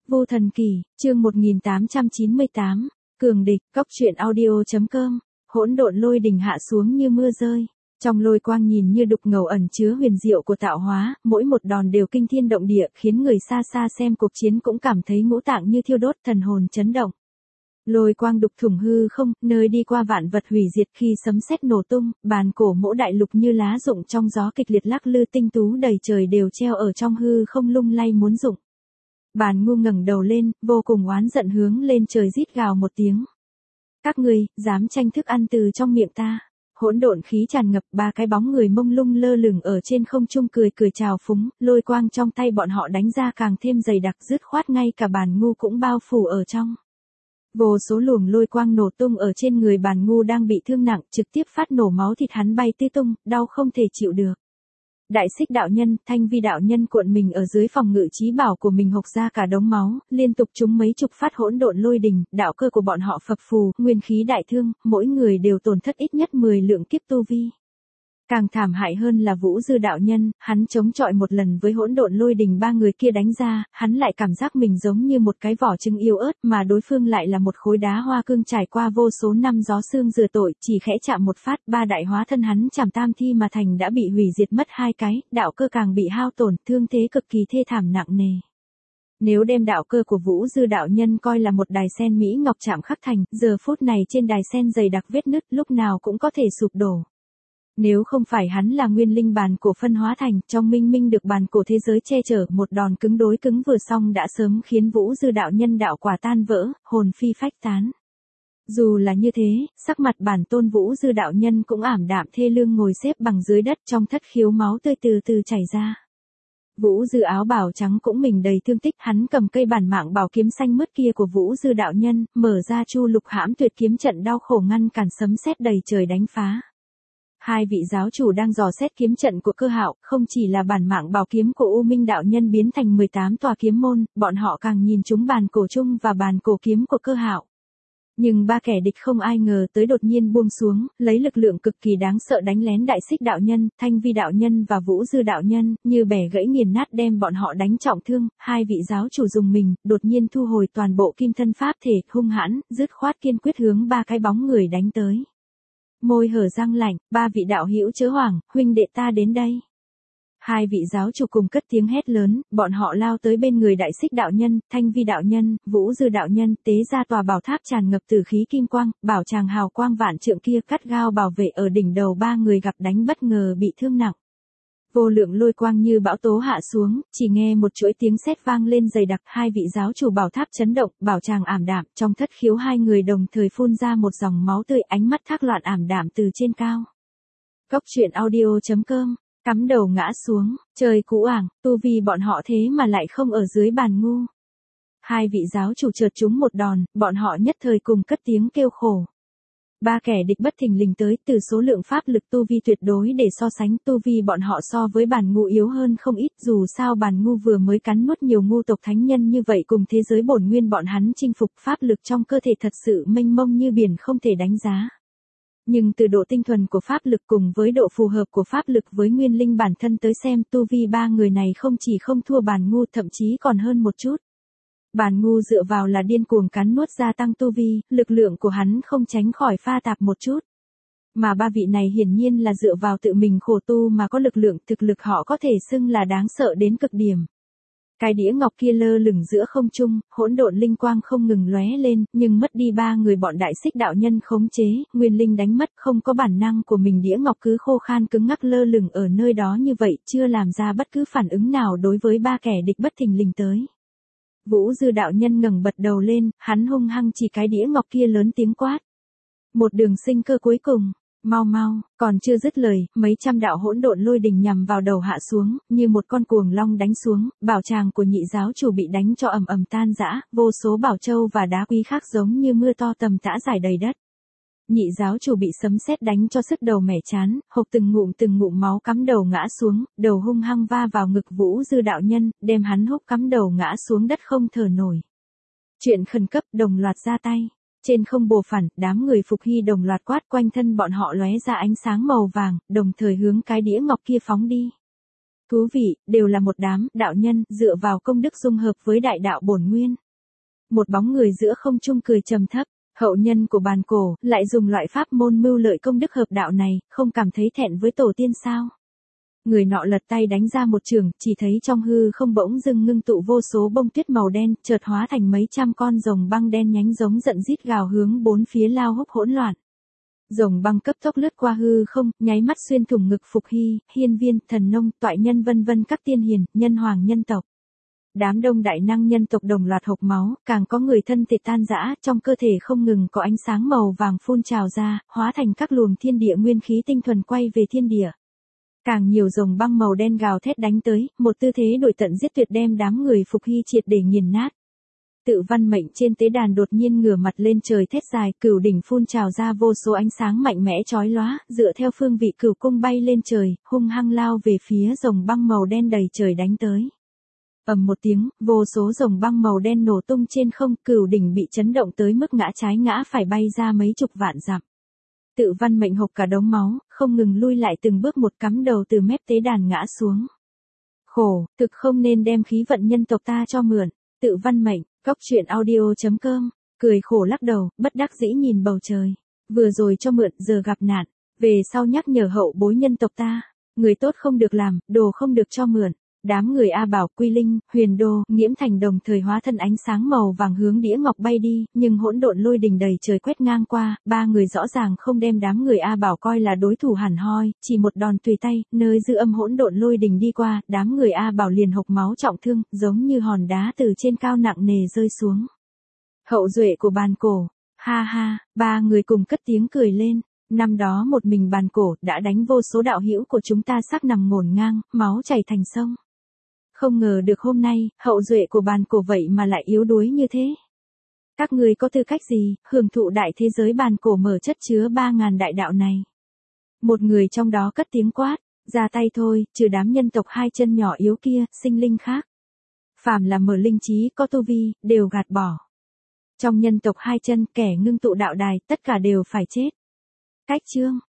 Vô Thần Kỳ, chương 1898, Cường Địch, Cóc truyện audio.com, hỗn độn lôi đình hạ xuống như mưa rơi. Trong lôi quang nhìn như đục ngầu ẩn chứa huyền diệu của tạo hóa, mỗi một đòn đều kinh thiên động địa, khiến người xa xa xem cuộc chiến cũng cảm thấy ngũ tạng như thiêu đốt, thần hồn chấn động. Lôi quang đục thủng hư không, nơi đi qua vạn vật hủy diệt khi sấm sét nổ tung, bàn cổ mỗ đại lục như lá rụng trong gió kịch liệt lắc lư, tinh tú đầy trời đều treo ở trong hư không lung lay muốn rụng. Bàn ngu ngẩng đầu lên, vô cùng oán giận hướng lên trời rít gào một tiếng. Các ngươi, dám tranh thức ăn từ trong miệng ta. Hỗn độn khí tràn ngập, ba cái bóng người mông lung lơ lửng ở trên không trung cười cười chào phúng, lôi quang trong tay bọn họ đánh ra càng thêm dày đặc, dứt khoát ngay cả bàn ngu cũng bao phủ ở trong. Vô số luồng lôi quang nổ tung ở trên người bàn ngu đang bị thương nặng, trực tiếp phát nổ máu thịt hắn bay tứ tung, đau không thể chịu được. Đại Xích đạo nhân, Thanh Vi đạo nhân cuộn mình ở dưới phòng ngự chí bảo của mình hộc ra cả đống máu, liên tục trúng mấy chục phát hỗn độn lôi đình, đạo cơ của bọn họ phập phù, nguyên khí đại thương, mỗi người đều tổn thất ít nhất 10 lượng kiếp tu vi. Càng thảm hại hơn là Vũ Dư đạo nhân, hắn chống chọi một lần với hỗn độn lôi đình ba người kia đánh ra, hắn lại cảm giác mình giống như một cái vỏ trứng yếu ớt, mà đối phương lại là một khối đá hoa cương trải qua vô số năm gió sương rửa tội, chỉ khẽ chạm một phát, ba đại hóa thân hắn chảm tam thi mà thành đã bị hủy diệt mất hai cái, đạo cơ càng bị hao tổn, thương thế cực kỳ thê thảm nặng nề. Nếu đem đạo cơ của Vũ Dư đạo nhân coi là một đài sen mỹ ngọc chạm khắc thành, giờ phút này trên đài sen dày đặc vết nứt, lúc nào cũng có thể sụp đổ. Nếu không phải hắn là nguyên linh bàn cổ phân hóa thành, trong minh minh được bàn cổ thế giới che chở, một đòn cứng đối cứng vừa xong đã sớm khiến Vũ Dư đạo nhân đạo quả tan vỡ, hồn phi phách tán. Dù là như thế, sắc mặt bản tôn Vũ Dư đạo nhân cũng ảm đạm thê lương ngồi xếp bằng dưới đất, trong thất khiếu máu tươi từ từ chảy ra. Vũ Dư áo bào trắng cũng mình đầy thương tích, hắn cầm cây bản mạng bảo kiếm xanh mướt kia của Vũ Dư đạo nhân, mở ra chu lục hãm tuyệt kiếm trận đau khổ ngăn cản sấm sét đầy trời đánh phá. Hai vị giáo chủ đang dò xét kiếm trận của Cơ Hạo, không chỉ là bản mạng bảo kiếm của U Minh đạo nhân biến thành 18 tòa kiếm môn, bọn họ càng nhìn trúng bàn cổ chung và bàn cổ kiếm của Cơ Hạo. Nhưng ba kẻ địch không ai ngờ tới đột nhiên buông xuống, lấy lực lượng cực kỳ đáng sợ đánh lén Đại Xích đạo nhân, Thanh Vi đạo nhân và Vũ Dư đạo nhân, như bẻ gãy nghiền nát đem bọn họ đánh trọng thương. Hai vị giáo chủ dùng mình, đột nhiên thu hồi toàn bộ kim thân pháp thể, hung hãn, dứt khoát kiên quyết hướng ba cái bóng người đánh tới. Môi hở răng lạnh, ba vị đạo hữu chớ hoảng, huynh đệ ta đến đây. Hai vị giáo chủ cùng cất tiếng hét lớn, bọn họ lao tới bên người Đại Xích đạo nhân, Thanh Vi đạo nhân, Vũ Dư đạo nhân, tế ra tòa bảo tháp tràn ngập tử khí kim quang, bảo tràng hào quang vạn trượng kia cắt gao bảo vệ ở đỉnh đầu ba người gặp đánh bất ngờ bị thương nặng. Vô lượng lôi quang như bão tố hạ xuống, chỉ nghe một chuỗi tiếng sét vang lên dày đặc, hai vị giáo chủ bảo tháp chấn động, bảo tràng ảm đạm, trong thất khiếu hai người đồng thời phun ra một dòng máu tươi, ánh mắt thác loạn ảm đạm từ trên cao. Cóc truyện audio.com, cắm đầu ngã xuống, trời cũ ảng, tu vi bọn họ thế mà lại không ở dưới bàn ngu. Hai vị giáo chủ chợt trúng một đòn, bọn họ nhất thời cùng cất tiếng kêu khổ. Ba kẻ địch bất thình lình tới, từ số lượng pháp lực tu vi tuyệt đối để so sánh, tu vi bọn họ so với bàn ngu yếu hơn không ít, dù sao bàn ngu vừa mới cắn nuốt nhiều ngu tộc thánh nhân như vậy, cùng thế giới bổn nguyên bọn hắn chinh phục, pháp lực trong cơ thể thật sự mênh mông như biển không thể đánh giá. Nhưng từ độ tinh thuần của pháp lực cùng với độ phù hợp của pháp lực với nguyên linh bản thân tới xem, tu vi ba người này không chỉ không thua bàn ngu, thậm chí còn hơn một chút. Bàn ngu dựa vào là điên cuồng cắn nuốt gia tăng tu vi, lực lượng của hắn không tránh khỏi pha tạp một chút. Mà ba vị này hiển nhiên là dựa vào tự mình khổ tu mà có lực lượng, thực lực họ có thể xưng là đáng sợ đến cực điểm. Cái đĩa ngọc kia lơ lửng giữa không trung, hỗn độn linh quang không ngừng lóe lên, nhưng mất đi ba người bọn Đại Xích đạo nhân khống chế, nguyên linh đánh mất, không có bản năng của mình, đĩa ngọc cứ khô khan cứng ngắc lơ lửng ở nơi đó như vậy, chưa làm ra bất cứ phản ứng nào đối với ba kẻ địch bất thình lình tới. Vũ Dư đạo nhân ngẩng bật đầu lên, hắn hung hăng chỉ cái đĩa ngọc kia lớn tiếng quát. Một đường sinh cơ cuối cùng, mau mau, còn chưa dứt lời, mấy trăm đạo hỗn độn lôi đình nhằm vào đầu hạ xuống, như một con cuồng long đánh xuống, bảo tràng của nhị giáo chủ bị đánh cho ầm ầm tan rã, vô số bảo châu và đá quý khác giống như mưa to tầm tã rải đầy đất. Nhị giáo chủ bị sấm sét đánh cho sức đầu mẻ chán, hộc từng ngụm máu cắm đầu ngã xuống, đầu hung hăng va vào ngực Vũ Dư đạo nhân, đem hắn húc cắm đầu ngã xuống đất không thở nổi. Chuyện khẩn cấp, đồng loạt ra tay. Trên không bồ phản, đám người Phục Hy đồng loạt quát, quanh thân bọn họ lóe ra ánh sáng màu vàng, đồng thời hướng cái đĩa ngọc kia phóng đi. Thú vị, đều là một đám đạo nhân dựa vào công đức dung hợp với đại đạo bổn nguyên. Một bóng người giữa không trung cười trầm thấp, hậu nhân của bàn cổ, lại dùng loại pháp môn mưu lợi công đức hợp đạo này, không cảm thấy thẹn với tổ tiên sao? Người nọ lật tay đánh ra một trường, chỉ thấy trong hư không bỗng dưng ngưng tụ vô số bông tuyết màu đen, chợt hóa thành mấy trăm con rồng băng đen nhánh giống giận rít gào hướng bốn phía lao húc hỗn loạn. Rồng băng cấp tốc lướt qua hư không, nháy mắt xuyên thủng ngực Phục Hy, Hiên Viên, Thần Nông, toại nhân vân vân các tiên hiền, nhân hoàng nhân tộc. Đám đông đại năng nhân tộc đồng loạt hộc máu, càng có người thân thể tan rã, trong cơ thể không ngừng có ánh sáng màu vàng phun trào ra, hóa thành các luồng thiên địa nguyên khí tinh thuần quay về thiên địa. Càng nhiều rồng băng màu đen gào thét đánh tới, một tư thế đuổi tận giết tuyệt đem đám người Phục Hy triệt để nghiền nát. Tự văn mệnh trên tế đàn đột nhiên ngửa mặt lên trời thét dài, cửu đỉnh phun trào ra vô số ánh sáng mạnh mẽ chói lóa, dựa theo phương vị cửu cung bay lên trời, hung hăng lao về phía rồng băng màu đen đầy trời đánh tới. Ầm một tiếng, vô số rồng băng màu đen nổ tung trên không, cửu đỉnh bị chấn động tới mức ngã trái ngã phải bay ra mấy chục vạn dặm. Tự văn mệnh hộc cả đống máu, không ngừng lui lại từng bước một, cắm đầu từ mép tế đàn ngã xuống. Khổ, thực không nên đem khí vận nhân tộc ta cho mượn. Tự văn mệnh, Cóc Truyện Audio.com, cười khổ lắc đầu, bất đắc dĩ nhìn bầu trời. Vừa rồi cho mượn, giờ gặp nạn, về sau nhắc nhở hậu bối nhân tộc ta, người tốt không được làm, đồ không được cho mượn. Đám người A Bảo, Quy Linh, Huyền Đô, Nghiễm Thành đồng thời hóa thân ánh sáng màu vàng hướng đĩa ngọc bay đi, nhưng hỗn độn lôi đình đầy trời quét ngang qua, ba người rõ ràng không đem đám người A Bảo coi là đối thủ hẳn hoi, chỉ một đòn tùy tay, nơi dư âm hỗn độn lôi đình đi qua, đám người A Bảo liền hộc máu trọng thương, giống như hòn đá từ trên cao nặng nề rơi xuống. Hậu duệ của bàn cổ, ha ha, ba người cùng cất tiếng cười lên. Năm đó một mình bàn cổ đã đánh vô số đạo hữu của chúng ta xác nằm ngổn ngang, máu chảy thành sông. Không ngờ được hôm nay, hậu duệ của bàn cổ vậy mà lại yếu đuối như thế. Các người có tư cách gì, hưởng thụ đại thế giới bàn cổ mở chất chứa 3.000 đại đạo này. Một người trong đó cất tiếng quát, ra tay thôi, trừ đám nhân tộc hai chân nhỏ yếu kia, sinh linh khác. Phàm là mở linh trí có tu vi, đều gạt bỏ. Trong nhân tộc hai chân, kẻ ngưng tụ đạo đài, tất cả đều phải chết. Cách chương